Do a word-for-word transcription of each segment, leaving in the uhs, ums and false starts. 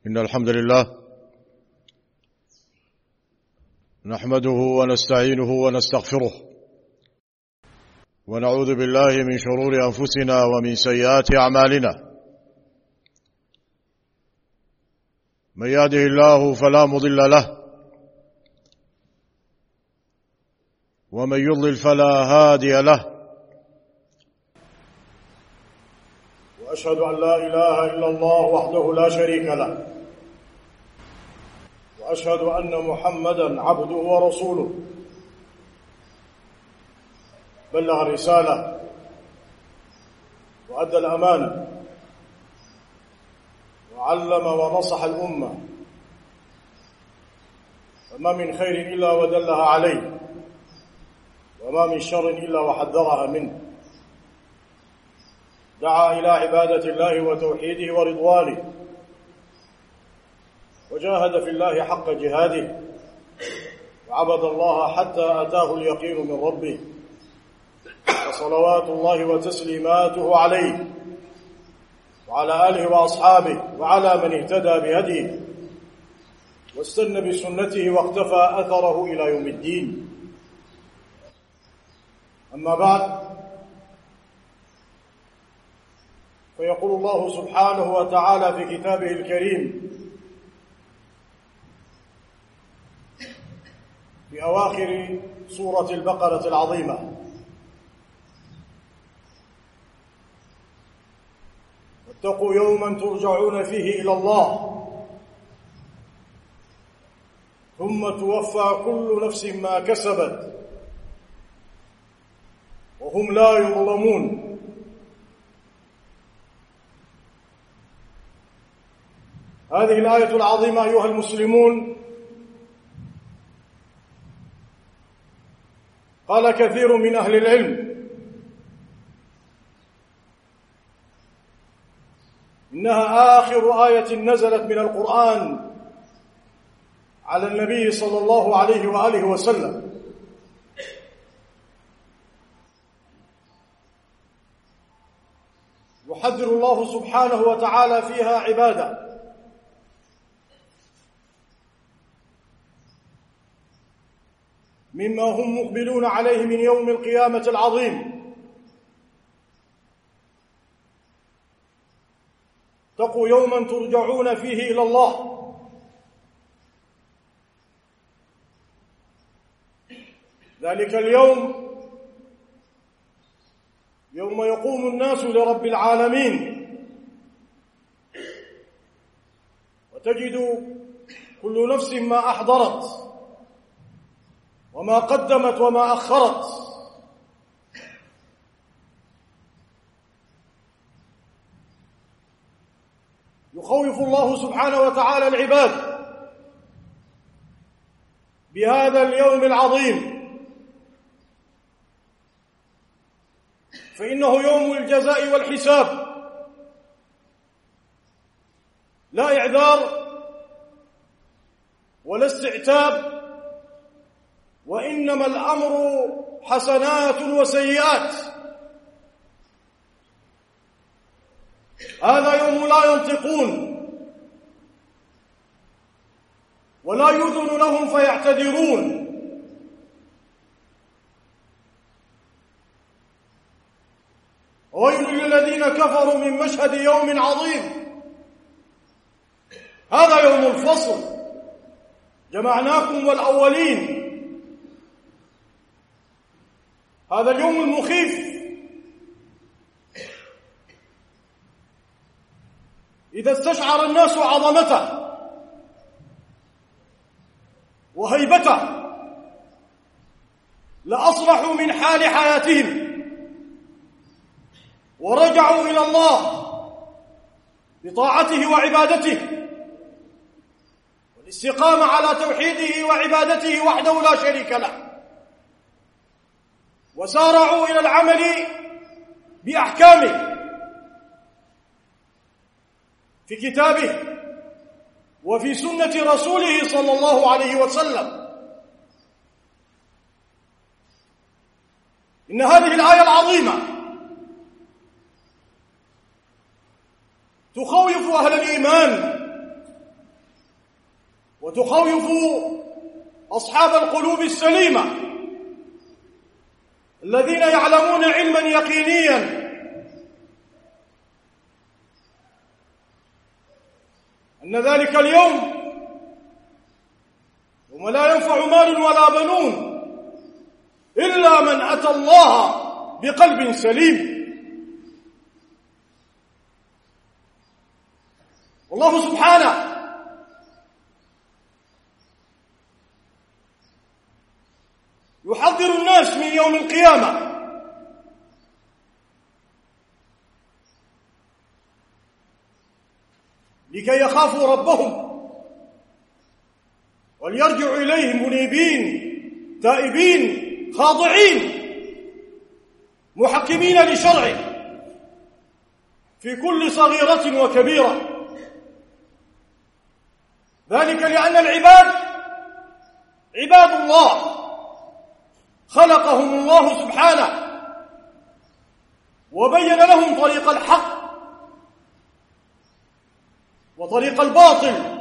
إن الحمد لله نحمده ونستعينه ونستغفره ونعوذ بالله من شرور أنفسنا ومن سيئات أعمالنا. من يهده الله فلا مضل له ومن يضلل فلا هادي له، وأشهد أن لا إله إلا الله وحده لا شريك له، وأشهد أن محمدًا عبده ورسوله. بلغ الرسالة وأدى الأمانة وعلم ونصح الأمة، فما من خير إلا ودلها عليه، وما من شر إلا وحذرها منه. دعا إلى عبادة الله وتوحيده ورضوانه، وجاهد في الله حق جهاده، وعبد الله حتى أتاه اليقين من ربه، وصلوات الله وتسليماته عليه وعلى آله وأصحابه وعلى من اهتدى بهديه واستنى بسنته واقتفى أثره إلى يوم الدين. أما بعد، فيقول الله سبحانه وتعالى في كتابه الكريم في أواخر سورة البقرة العظيمة: واتقوا يوما ترجعون فيه إلى الله ثم توفى كل نفس ما كسبت وهم لا يظلمون. هذه الآية العظيمة أيها المسلمون قال كثير من أهل العلم إنها آخر آية نزلت من القرآن على النبي صلى الله عليه وآله وسلم، يحذر الله سبحانه وتعالى فيها عباده مما هم مقبلون عليه من يوم القيامة العظيم. اتقوا يوما ترجعون فيه إلى الله. ذلك اليوم يوم يقوم الناس لرب العالمين، وتجد كل نفس ما أحضرت وما قدمت وما أخرت. يخوف الله سبحانه وتعالى العباد بهذا اليوم العظيم، فإنه يوم الجزاء والحساب، لا إعذار ولا استعتاب، وإنما الأمر حسنات وسيئات. هذا يوم لا ينطقون ولا يؤذن لهم فيعتذرون، ويل للذين كفروا من مشهد يوم عظيم. هذا يوم الفصل، جمعناكم والأولين. هذا اليوم المخيف إذا استشعر الناس عظمته وهيبته لأصلحوا من حال حياتهم ورجعوا إلى الله بطاعته وعبادته والاستقامة على توحيده وعبادته وحده لا شريك له، وسارعوا إلى العمل بأحكامه في كتابه وفي سنة رسوله صلى الله عليه وسلم. إن هذه الآية العظيمة تخوف أهل الإيمان وتخوف أصحاب القلوب السليمة الذين يعلمون علما يقينيا أن ذلك اليوم يوم لا ينفع مال ولا بنون إلا من أتى الله بقلب سليم. والله سبحانه يحذر الناس من يوم القيامة لكي يخافوا ربهم وليرجعوا إليه منيبين تائبين خاضعين محكمين لشرعه في كل صغيرة وكبيرة. ذلك لأن العباد عباد الله خلقهم الله سبحانه وبين لهم طريق الحق وطريق الباطل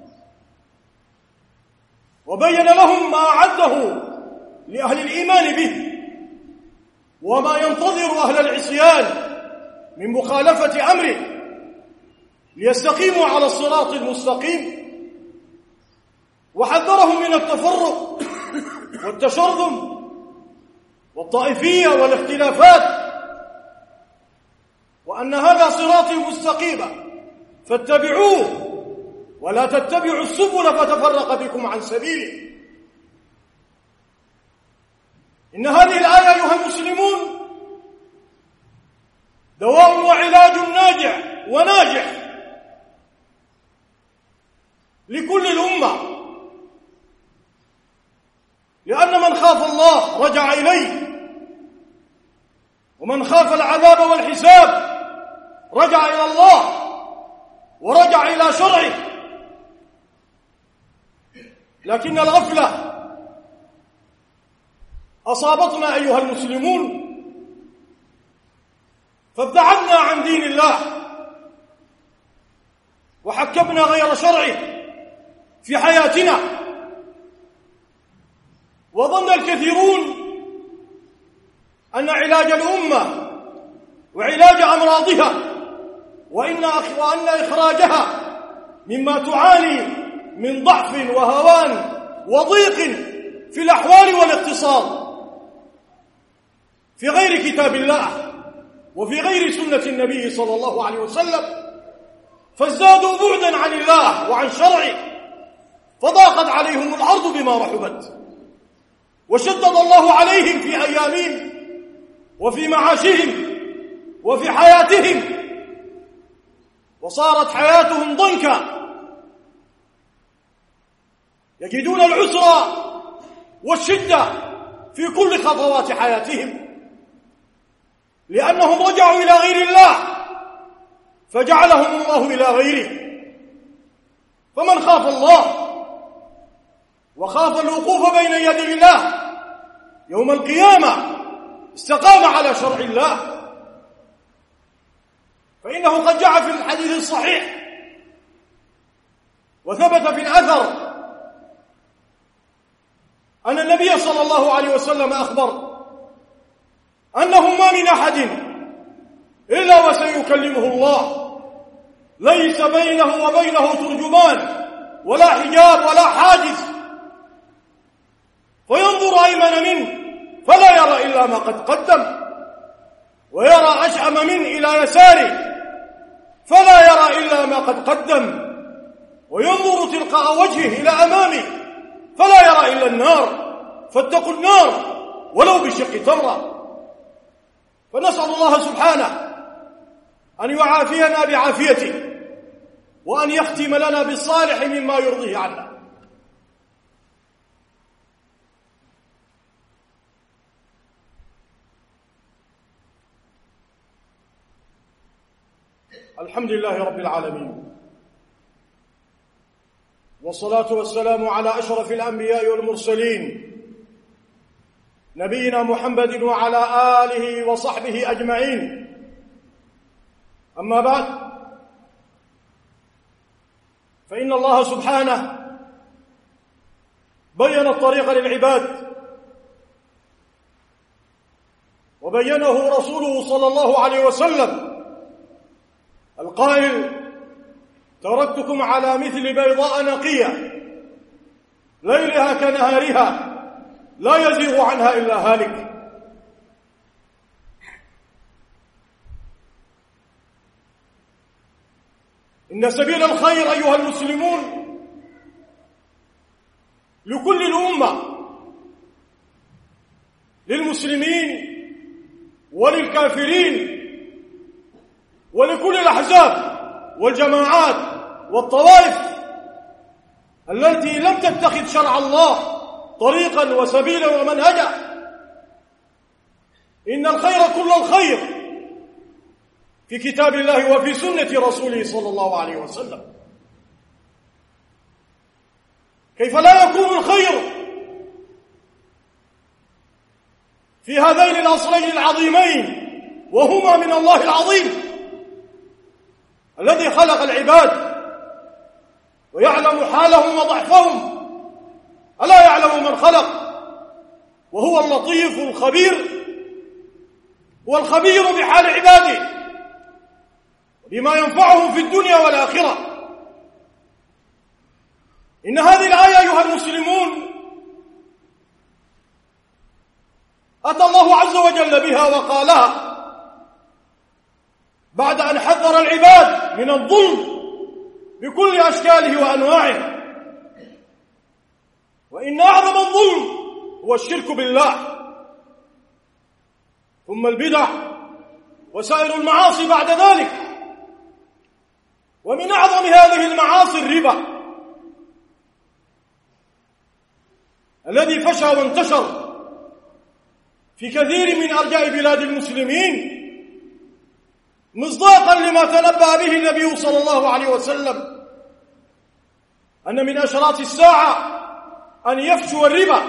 وبين لهم ما أعده لأهل الإيمان به وما ينتظر أهل العصيان من مخالفة أمره ليستقيموا على الصراط المستقيم. وحذرهم من التفرق والتشرذم والطائفية والاختلافات، وأن هذا صراطي مستقيما فاتبعوه ولا تتبعوا السبل فتفرق بكم عن سبيله. إن هذه الآية أيها المسلمون دواء وعلاج ناجع وناجح لكل الأمة، لأن من خاف الله رجع إليه، ومن خاف العذاب والحساب رجع إلى الله ورجع إلى شرعه. لكن الغفلة أصابتنا أيها المسلمون فابتعدنا عن دين الله وحكمنا غير شرعه في حياتنا، وظن الكثيرون أن علاج الأمة وعلاج أمراضها وإن وأن إخراجها مما تعاني من ضعف وهوان وضيق في الأحوال والاقتصاد في غير كتاب الله وفي غير سنة النبي صلى الله عليه وسلم، فازدادوا بعدا عن الله وعن شرعه، فضاقت عليهم الأرض بما رحبت، وشدد الله عليهم في أيامهم وفي معاشهم وفي حياتهم، وصارت حياتهم ضنكا، يجدون العسر والشدة في كل خطوات حياتهم، لأنهم رجعوا إلى غير الله فجعلهم الله إلى غيره. فمن خاف الله وخاف الوقوف بين يدي الله يوم القيامة استقام على شرع الله، فإنه قد جاء في الحديث الصحيح وثبت في الأثر أن النبي صلى الله عليه وسلم أخبر أنه ما من أحد إلا وسيكلمه الله، ليس بينه وبينه ترجمان ولا حجاب ولا حاجز، فينظر أيمن منه فلا يرى إلا ما قد قدم، ويرى أشأم منه إلى يساره فلا يرى إلا ما قد قدم، وينظر تلقاء وجهه إلى أمامه فلا يرى إلا النار، فاتقوا النار ولو بشق تمرة. فنسأل الله سبحانه أن يعافينا بعافيته وأن يختم لنا بالصالح مما يرضيه عنا. الحمد لله رب العالمين، والصلاة والسلام على أشرف الأنبياء والمرسلين نبينا محمد وعلى آله وصحبه أجمعين. أما بعد، فإن الله سبحانه بين الطريق للعباد، وبينه رسوله صلى الله عليه وسلم القائل: تركتكم على مثل بيضاء نقية ليلها كنهارها لا يزيغ عنها إلا هالك. إن سبيل الخير أيها المسلمون لكل الأمة، للمسلمين وللكافرين ولكل الأحزاب والجماعات والطوائف التي لم تتخذ شرع الله طريقا وسبيلا ومنهجا. إن الخير كل الخير في كتاب الله وفي سنة رسوله صلى الله عليه وسلم. كيف لا يكون الخير في هذين الأصلين العظيمين وهما من الله العظيم الذي خلق العباد ويعلم حالهم وضعفهم؟ ألا يعلم من خلق وهو اللطيف الخبير، والخبير بحال عباده بما ينفعهم في الدنيا والآخرة. إن هذه الآية أيها المسلمون أتى الله عز وجل بها وقالها بعد أن حذر العباد من الظلم بكل أشكاله وأنواعه. وإن أعظم الظلم هو الشرك بالله، ثم البدع وسائر المعاصي بعد ذلك. ومن أعظم هذه المعاصي الربا الذي فشى وانتشر في كثير من أرجاء بلاد المسلمين، مصداقا لما تنبأ به النبي صلى الله عليه وسلم أن من أشراط الساعة أن يفشو الربا،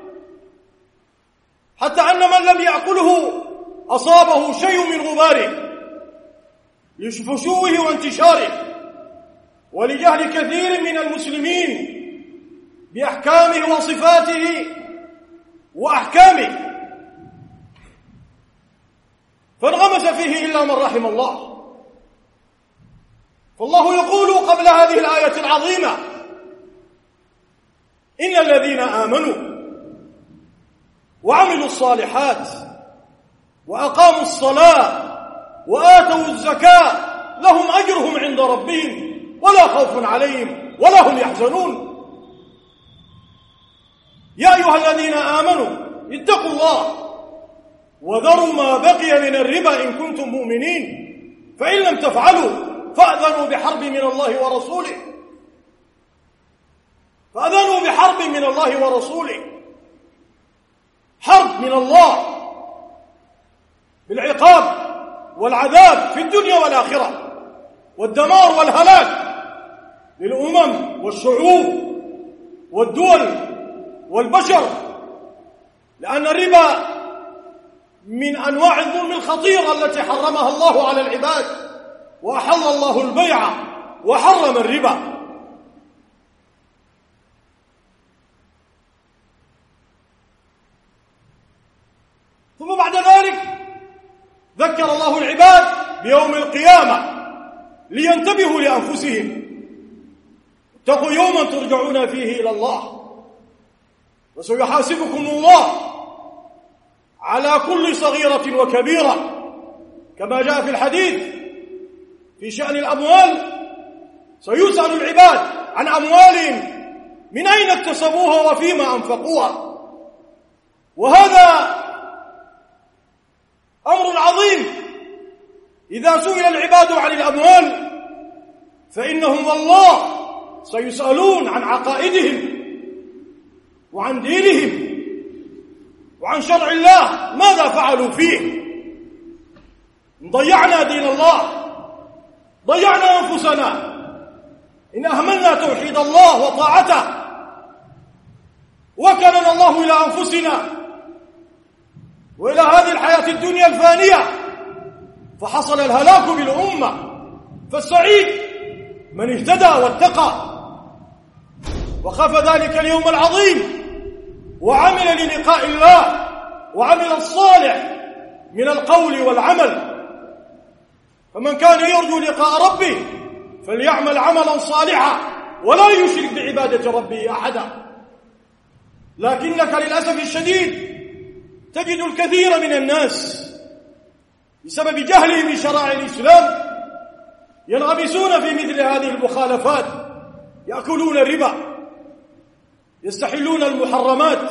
حتى أن من لم يأكله أصابه شيء من غباره لفشوه وانتشاره، ولجهل كثير من المسلمين بأحكامه وصفاته وأحكامه، فانغمس فيه إلا من رحم الله. فالله يقول قبل هذه الآية العظيمة: إن الذين آمنوا وعملوا الصالحات وأقاموا الصلاة وآتوا الزكاة لهم أجرهم عند ربهم ولا خوف عليهم ولا هم يحزنون. يا أيها الذين آمنوا اتقوا الله وذروا ما بقي من الربا إن كنتم مؤمنين، فإن لم تفعلوا فأذنوا بحرب من الله ورسوله فأذنوا بحرب من الله ورسوله حرب من الله بالعقاب والعذاب في الدنيا والآخرة، والدمار والهلاك للأمم والشعوب والدول والبشر، لأن الربا من أنواع الظلم الخطيرة التي حرمها الله على العباد، وأحل الله البيع وحرم الربا. ثم بعد ذلك ذكر الله العباد بيوم القيامة لينتبهوا لأنفسهم: اتقوا يوما ترجعون فيه إلى الله وسيحاسبكم الله على كل صغيرة وكبيرة، كما جاء في الحديث في شأن الأموال: سيسأل العباد عن أموالهم من أين اكتسبوها وفيما أنفقوها. وهذا أمر عظيم. إذا سئل العباد عن الأموال فإنهم والله سيسألون عن عقائدهم وعن دينهم وعن شرع الله، ماذا فعلوا فيه؟ ضيعنا دين الله، ضيعنا أنفسنا، إن أهملنا توحيد الله وطاعته وكلنا الله إلى أنفسنا وإلى هذه الحياة الدنيا الفانية، فحصل الهلاك بالأمة. فالسعيد من اهتدى واتقى وخاف ذلك اليوم العظيم وعمل للقاء الله وعمل الصالح من القول والعمل. فمن كان يرجو لقاء ربه فليعمل عملا صالحا ولا يشرك بعبادة ربه أحدا. لكنك للأسف الشديد تجد الكثير من الناس بسبب جهلهم بشرائع الإسلام ينغمسون في مثل هذه المخالفات، يأكلون الربا، يستحلون المحرمات،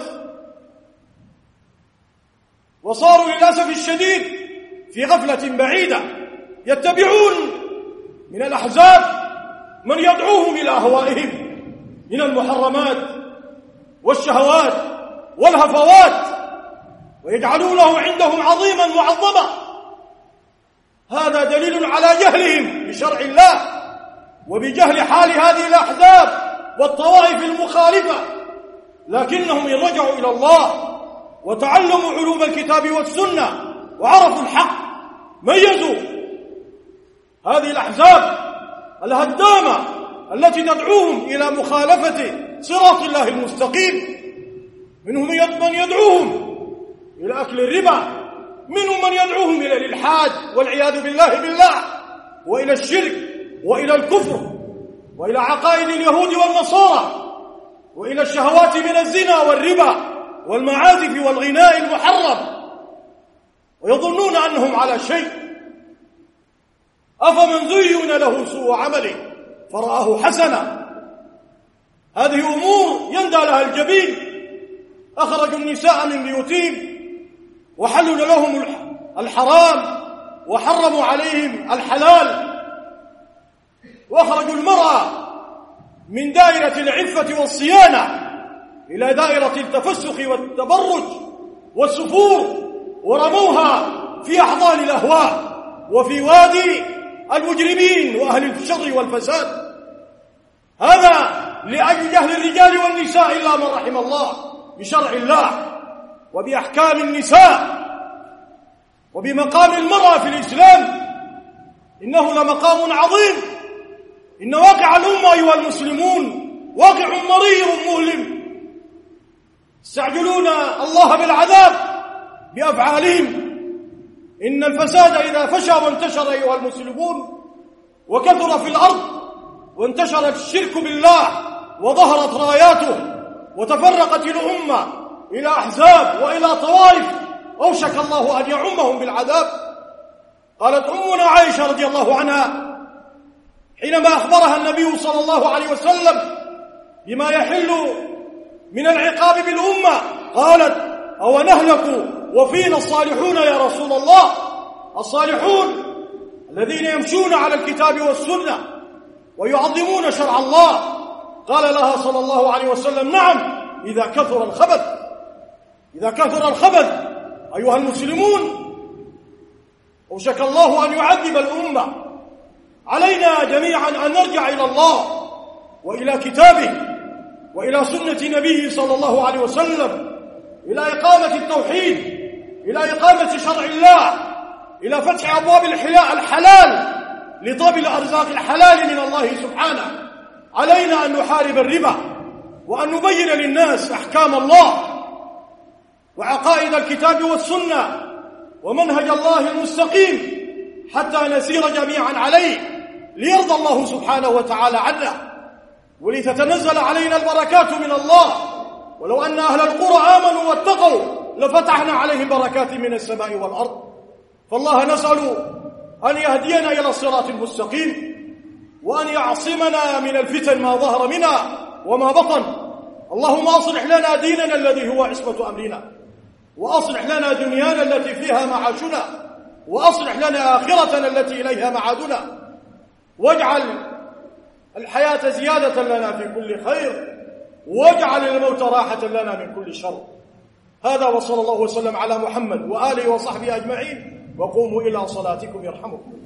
وصاروا للأسف الشديد في غفلة بعيدة يتبعون من الأحزاب من يدعوهم إلى أهوائهم من المحرمات والشهوات والهفوات، ويجعلونه عندهم عظيما معظما. هذا دليل على جهلهم بشرع الله وبجهل حال هذه الأحزاب والطوائف المخالفة. لكنهم إن رجعوا إلى الله وتعلموا علوم الكتاب والسنة وعرفوا الحق ميزوا هذه الأحزاب الهدامة التي تدعوهم إلى مخالفة صراط الله المستقيم. منهم من يدعوهم إلى أكل الربا، منهم من يدعوهم إلى الإلحاد والعياذ بالله بالله، وإلى الشرك وإلى الكفر وإلى عقائد اليهود والنصارى وإلى الشهوات من الزنا والربا والمعازف والغناء المحرم، ويظنون أنهم على شيء. أفمن زين له سوء عمله فرآه حسنا. هذه أمور يندى لها الجبين. أخرجوا النساء من بيوتهم وحلوا لهم الحرام وحرموا عليهم الحلال، وأخرجوا المرأة من دائرة العفة والصيانة إلى دائرة التفسخ والتبرج والسفور، ورموها في أحضان الأهواء وفي وادي المجرمين وأهل الشر والفساد. هذا لأجل جهل الرجال والنساء إلا من رحم الله بشرع الله وبأحكام النساء وبمقام المرأة في الإسلام. إنه لمقام عظيم. إن واقع الأمة أيها المسلمون واقع مرير مؤلم. يستعجلون الله بالعذاب بأفعالهم. إن الفساد إذا فشى وانتشر أيها المسلمون وكثر في الأرض وانتشر الشرك بالله وظهرت راياته وتفرقت الأمة إلى أحزاب وإلى طوائف، أوشك الله أن يعمهم بالعذاب. قالت أمنا عائشة رضي الله عنها حينما أخبرها النبي صلى الله عليه وسلم بما يحل من العقاب بالأمة، قالت: أو نهلك وفينا الصالحون يا رسول الله؟ الصالحون الذين يمشون على الكتاب والسنة ويعظمون شرع الله. قال لها صلى الله عليه وسلم: نعم، إذا كثر الخبث. إذا كثر الخبث أيها المسلمون أوشك الله أن يعذب الأمة. علينا جميعا أن نرجع إلى الله وإلى كتابه وإلى سنة نبيه صلى الله عليه وسلم، إلى إقامة التوحيد، إلى إقامة شرع الله، إلى فتح أبواب الحلال لطلب الأرزاق الحلال من الله سبحانه. علينا أن نحارب الربا وأن نبين للناس أحكام الله وعقائد الكتاب والسنة ومنهج الله المستقيم حتى نسير جميعا عليه ليرضى الله سبحانه وتعالى عنا ولتتنزل علينا البركات من الله. ولو أن أهل القرى آمنوا واتقوا لفتحنا عليهم بركات من السماء والأرض. فالله نسأل أن يهدينا إلى الصراط المستقيم وأن يعصمنا من الفتن ما ظهر منها وما بطن. اللهم أصلح لنا ديننا الذي هو عصمة أمرنا، وأصلح لنا دنيانا التي فيها معاشنا، وأصلح لنا آخرتنا التي إليها معادنا، واجعل الحياة زيادة لنا في كل خير، واجعل الموت راحة لنا من كل شر. هذا وصلى الله وسلم على محمد وآله وصحبه أجمعين، وقوموا إلى صلاتكم يرحمكم.